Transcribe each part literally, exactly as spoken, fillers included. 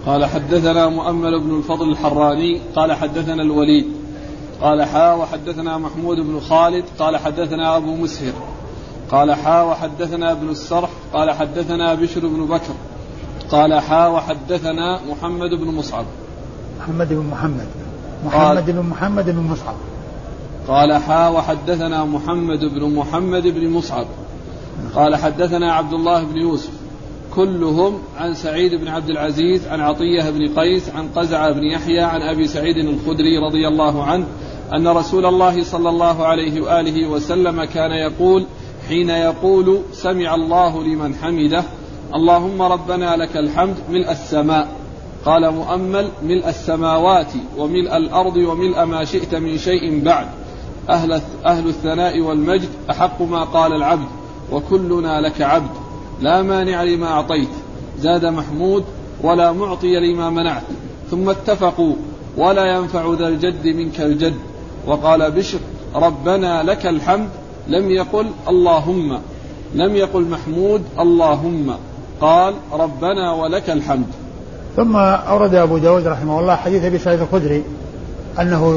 قال حدثنا مؤمل بن الفضل الحراني قال حدثنا الوليد قال حا وحدثنا محمود بن خالد قال حدثنا أبو مسهر قال حا وحدثنا ابن السرح قال حدثنا بشر بن بكر قال حا وحدثنا محمد بن مصعب محمد بن محمد محمد بن محمد بن مصعب قال حا وحدثنا محمد بن محمد بن مصعب قال حدثنا عبد الله بن يوسف كلهم عن سعيد بن عبد العزيز عن عطية بن قيس عن قزعة بن يحيى عن أبي سعيد الخدري رضي الله عنه أن رسول الله صلى الله عليه وآله وسلم كان يقول حين يقول سمع الله لمن حمده اللهم ربنا لك الحمد ملء السماء. قال مؤمل ملء السماوات وملء الأرض وملء ما شئت من شيء بعد أهل, أهل الثناء والمجد أحق ما قال العبد وكلنا لك عبد لا مانع لما أعطيت. زاد محمود ولا معطي لما منعت. ثم اتفقوا ولا ينفع ذا الجد منك الجد. وقال بشر ربنا لك الحمد لم يقل اللهم، لم يقل محمود اللهم، قال ربنا ولك الحمد. ثم أورد أبو داود رحمه الله حديث أبي سعيد الخدري أنه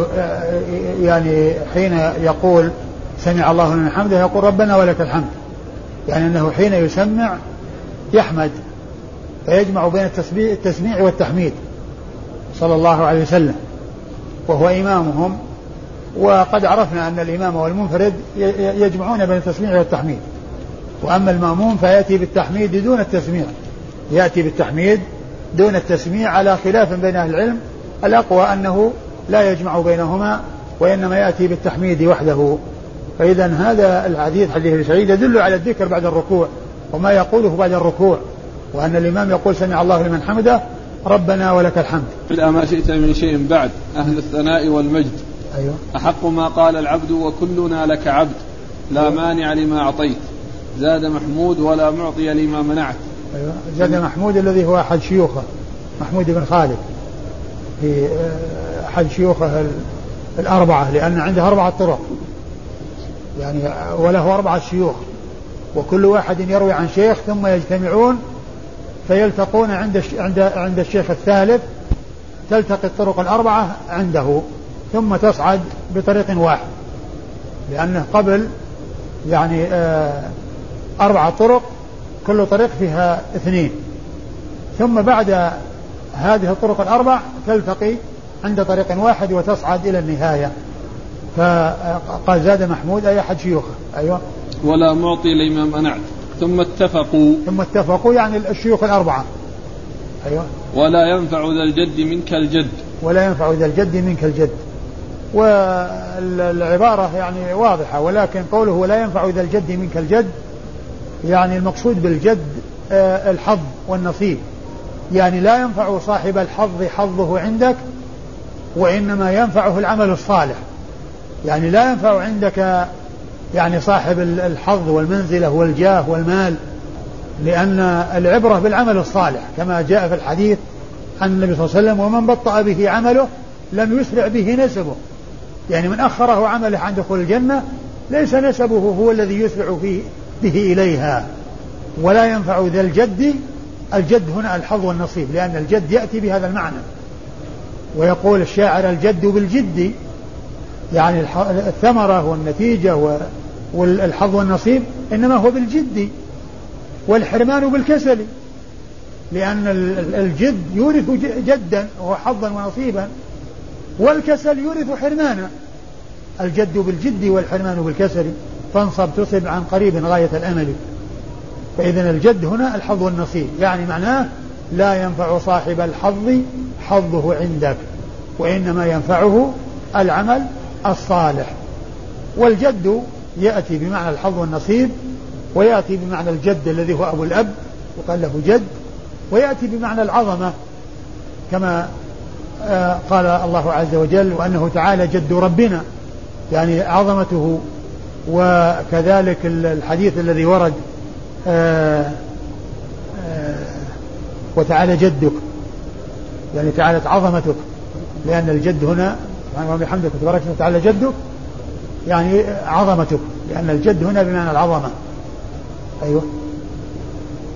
يعني حين يقول سمع الله لمن حمده يقول ربنا ولك الحمد، يعني أنه حين يسمع يحمد فيجمع بين التسميع والتحميد صلى الله عليه وسلم وهو إمامهم. وقد عرفنا أن الإمام والمنفرد يجمعون بين التسميع والتحميد، وأما المأموم فيأتي بالتحميد دون التسميع، يأتي بالتحميد دون التسميع على خلاف بين أهل العلم. الأقوى أنه لا يجمع بينهما وإنما يأتي بالتحميد وحده. فإذا هذا الحديث حديث سعيد يدل على الذكر بعد الركوع وما يقوله بعد الركوع، وأن الإمام يقول سمع الله لمن حمده ربنا ولك الحمد. إلا ما شئت من شيء بعد أهل الثناء والمجد أيوة. أحق ما قال العبد وكلنا لك عبد لا أيوة. مانع لما أعطيت. زاد محمود ولا معطي لما منعت. أيوة. زاد محمود الذي هو أحد شيوخه محمود بن خالد في أحد شيوخه الأربعة، لأن عنده أربعة طرق يعني وله أربعة شيوخ وكل واحد يروي عن شيخ ثم يجتمعون فيلتقون عند عند عند الشيخ الثالث، تلتقي الطرق الأربعة عنده ثم تصعد بطريق واحد، لأنه قبل يعني آه أربعة طرق كل طريق فيها اثنين، ثم بعد هذه الطرق الأربع تلتقي عند طريق واحد وتصعد إلى النهاية. فقال زاد محمود أي أحد شيوخه. أيوة. ولا معطي لما منعت. ثم اتفقوا ثم اتفقوا يعني الشيوخ الأربعة. أيوة. ولا ينفع ذا الجد منك الجد. ولا ينفع ذا الجد منك الجد. والعبارة يعني واضحة، ولكن قوله ولا ينفع ذا الجد منك الجد يعني المقصود بالجد الحظ والنصيب، يعني لا ينفع صاحب الحظ حظه عندك وإنما ينفعه العمل الصالح. يعني لا ينفع عندك يعني صاحب الحظ والمنزلة والجاه والمال، لأن العبرة بالعمل الصالح كما جاء في الحديث عن النبي صلى الله عليه وسلم ومن بطأ به عمله لم يسرع به نسبه، يعني من أخره عمله عن دخول الجنة ليس نسبه هو الذي يسرع فيه به إليها. ولا ينفع ذا الجد، الجد هنا الحظ والنصيب، لأن الجد يأتي بهذا المعنى. ويقول الشاعر الجد بالجد، يعني الثمرة والنتيجة والحظ والنصيب إنما هو بالجد، والحرمان بالكسل، لأن الجد يورث جدا وهو حظا ونصيبا، والكسل يورث حرمانا. الجد بالجد والحرمان بالكسل، فانصب تصب عن قريب غاية الأمل. فإذن الجد هنا الحظ والنصيب، يعني معناه لا ينفع صاحب الحظ حظه عندك وإنما ينفعه العمل الصالح. والجد يأتي بمعنى الحظ والنصيب، ويأتي بمعنى الجد الذي هو أبو الأب وقال له جد، ويأتي بمعنى العظمة كما قال الله عز وجل وأنه تعالى جد ربنا، يعني عظمته. وكذلك الحديث الذي ورد آآ آآ وتعالى جدك، يعني تعالت عظمتك، لأن الجد هنا سبحانه وبحمدك تبارك وتعالى جدك يعني عظمتك، لأن الجد هنا بمعنى العظمة. أيوة.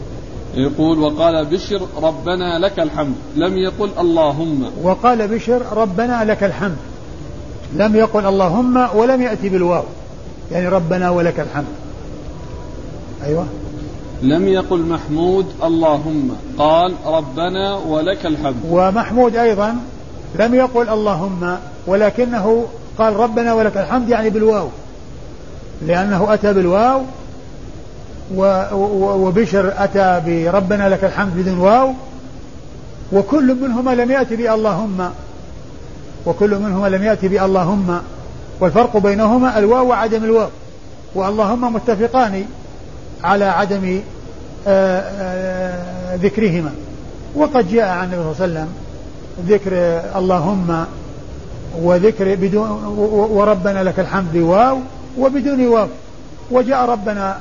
يقول وقال بشر ربنا لك الحمد لم يقل اللهم. وقال بشر ربنا لك الحمد لم يقل اللهم ولم يأتي بالواو يعني ربنا ولك الحمد. أيوة. لم يقل محمود اللهم قال ربنا ولك الحمد. ومحمود أيضا لم يقل اللهم ولكنه قال ربنا ولك الحمد يعني بالواو لأنه أتى بالواو وبشر أتى بربنا لك الحمد بدون واو وكل منهما لم يأتي باللهم وكل منهما لم يأتي باللهم والفرق بينهما الواو وعدم الواو واللهم متفقان على عدم آآ آآ ذكرهما. وقد جاء عن النبي صلى الله عليه وسلم ذكر اللهم وذكر بدون وربنا لك الحمد بواو وبدون واو وجاء ربنا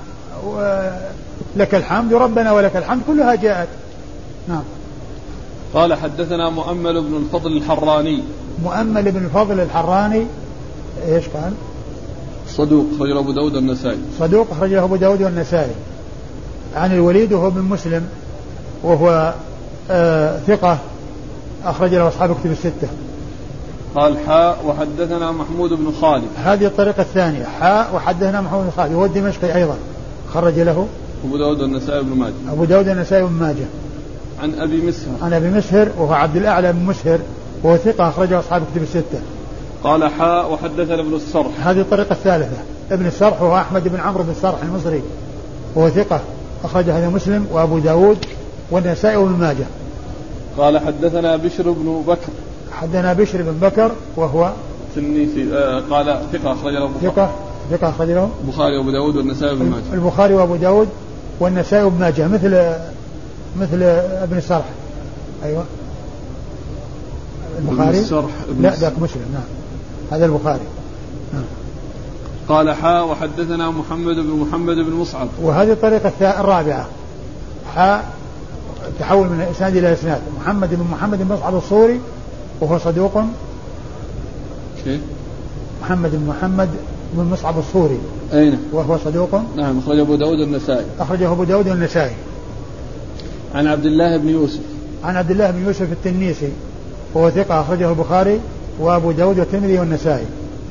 لك الحمد وربنا ولك الحمد كلها جاءت. نعم. قال حدثنا مؤمل بن الفضل الحراني. مؤمل بن الفضل الحراني ايش قال؟ صدوق أخرجه أبو داود والنسائي. صدوق أخرجه أبو داود والنسائي. عن الوليد وهو بن مسلم وهو آه ثقة أخرج له أصحاب كتب الستة. قال حاء وحدثنا محمود بن خالد. هذه الطريقة الثانية حاء وحدثنا محمود بن خالد وهو الدمشقي أيضا خرج له أبو داود والنسائي بن ماجه. أبو داود والنسائي بن ماجه. عن أبي مسهر. عن أبي مسهر وهو عبد الأعلى بن مسهر وهو ثقة أخرجه أصحاب كتب الستة. قال حاء وحدثنا ابن السرح. هذه الطريقة الثالثة ابن السرح وهو أحمد بن عمرو بن السرح المصري وهو ثقة أخرج هذا مسلم وأبو داود والنسائي وابن ماجه. قال حدثنا بشر بن بكر. حدثنا بشر بن بكر وهو سنيسي آه قال ثقة أخرج له ثقة ثقة أخرج له البخاري وأبو داود والنسائي وابن ماجه. البخاري وأبو داود والنسائي وابن ماجه مثل مثل ابن السرح. أيوة البخاري السرح لا ذاك مسلم. نعم هذا البخاري. نعم. قال حاء وحدثنا محمد بن محمد بن مصعب. وهذه الطريقة الرابعة حاء تحول من إسناد إلى إسناد محمد بن محمد بن مصعب الصوري وهو صدوق. كيف؟ محمد بن محمد بن مصعب الصوري. أين؟ وهو صدوق. نعم أخرجه أبو داود والنسائي. أخرجه أبو داود والنسائي. عن عبد الله بن يوسف. عن عبد الله بن يوسف التنيسي وهو ثقة أخرجه البخاري وأبو داود والترمذي والنسائي.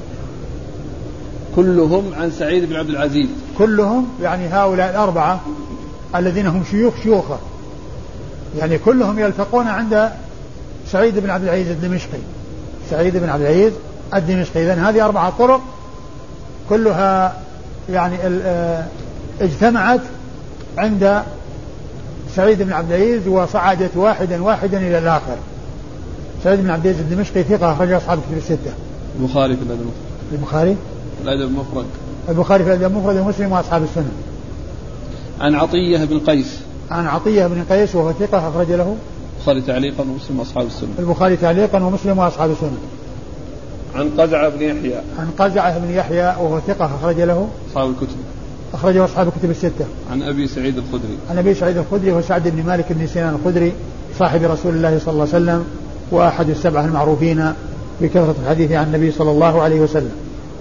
كلهم عن سعيد بن عبد العزيز. كلهم يعني هؤلاء الأربعة الذين هم شيوخ شيوخه يعني كلهم يلتقون عند سعيد بن عبد العزيز الدمشقي. سعيد بن عبد العزيز الدمشقي. إذن هذه أربعة طرق كلها يعني اجتمعت عند سعيد بن عبد العزيز وصعدت واحدا واحدا إلى الآخر. سعيد بن عبد العزيز الدمشقي ثقة أخرج أصحاب كتب الستة. البخاري في الأدب البخاري الأدب المفرد. البخاري في الأدب المفرد ومسلم وأصحاب السنن. عن عطية بن قيس. عن عطية بن قيس وهو ثقة أخرج له البخاري تعليقا ومسلم وأصحاب السنن. البخاري تعليقا ومسلم وأصحاب السنن. عن قزعة بن يحيى. عن قزعة بن يحيى وهو ثقة أخرج له أصحاب الكتب. أخرجه أصحاب الكتب الستة. عن أبي سعيد الخدري. عن أبي سعيد الخدري وسعد بن مالك بن سنان الخدري صاحب رسول الله صلى الله عليه وسلم وأحد السبعة المعروفين بكثرة الحديث عن النبي صلى الله عليه وسلم.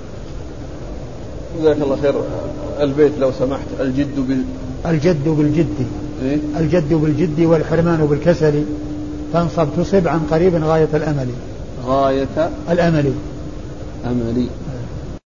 جزاك الله خير. البيت لو سمحت الجد بال الجد بالجد. إيه؟ الجد بالجد والحرمان بالكسل تنصب تصب عن قريب غاية الأمل. غاية الأمل أملي.